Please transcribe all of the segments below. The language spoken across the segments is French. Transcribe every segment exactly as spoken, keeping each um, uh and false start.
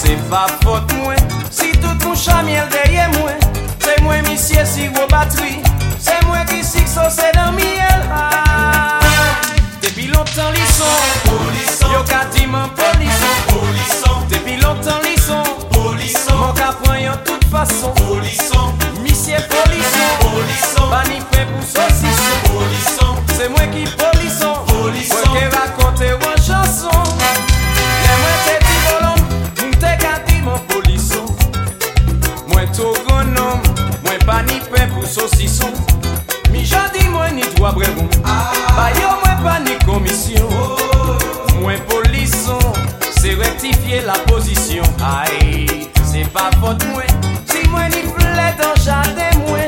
C'est pas faute moi, si tout mon chamiel derrière moi. C'est moi monsieur si gros batterie. C'est moi qui sais que ça c'est dans miel. Ah. Depuis longtemps ils sont polisson. Yo ka di man polisson. Polisson. Depuis longtemps ils sont polisson. Mon ka prend en toute façon. Polisson. Monsieur polisson. Polisson. Bani fait pour saucisson. Polisson. C'est moi qui polisson. Polisson. Moi qui raconte une chanson. Les moi t'es dit volom, m'te ka di mon polisson. Moi tout grand homme, moi pas ni fait pour saucisson. Mi jodi moi ni droit brevon. Ba yo moi pas ni commission. Moi polisson, c'est rectifier la position. Aïe, c'est pas faute moi. Si moi ni fleur dans jardin moi.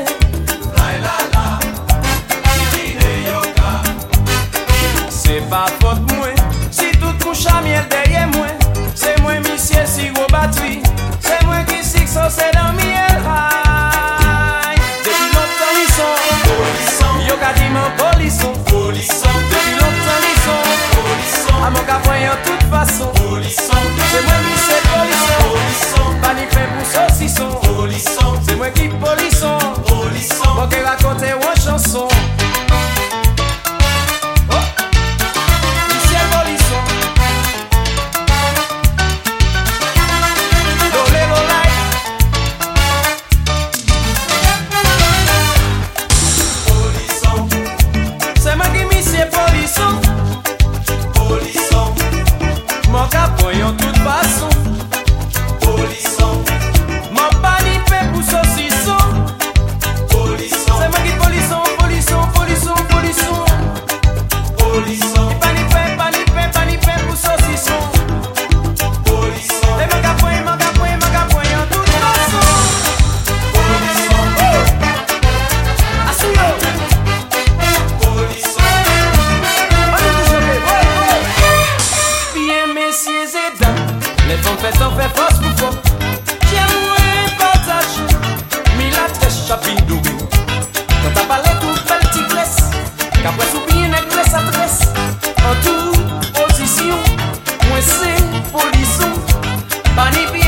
C'est pas faute moi. Si tout mon chamiel derrière moi. C'est moi monsieur si gros batterie. C'est moi qui sais que ça c'est dans miel. Aïe, depuis longtemps ils sont polisson. Yo ka di man polisson. Polisson. Depuis longtemps ils sont polisson. A mon ka voyant toute façon. Polisson. C'est moi monsieur polisson. Polisson. Pas ni fait pour saucisson. Polisson. C'est moi qui polisson. Polisson. Bon qui raconte une chanson. Voyons toute façon. Polisson. Mon pani fait pour saucisson. Polisson. C'est moi qui polisson, polisson, polisson, polisson. Polisson. Et pani fait, pani fait, pani fait pour saucisson. Polisson. Et mon capoin, mon capoin, mon capoin en toute façon. Polisson. Assuyo. Polisson. Bien messieurs et dames, les femmes faites en fait force pour fort. J'aime moins partager, mais la trèche chapine double. Quand t'as parlé tout belle tigresse, qu'après tout bien négresse à tresse. En toute position, moi c'est polisson, pas ni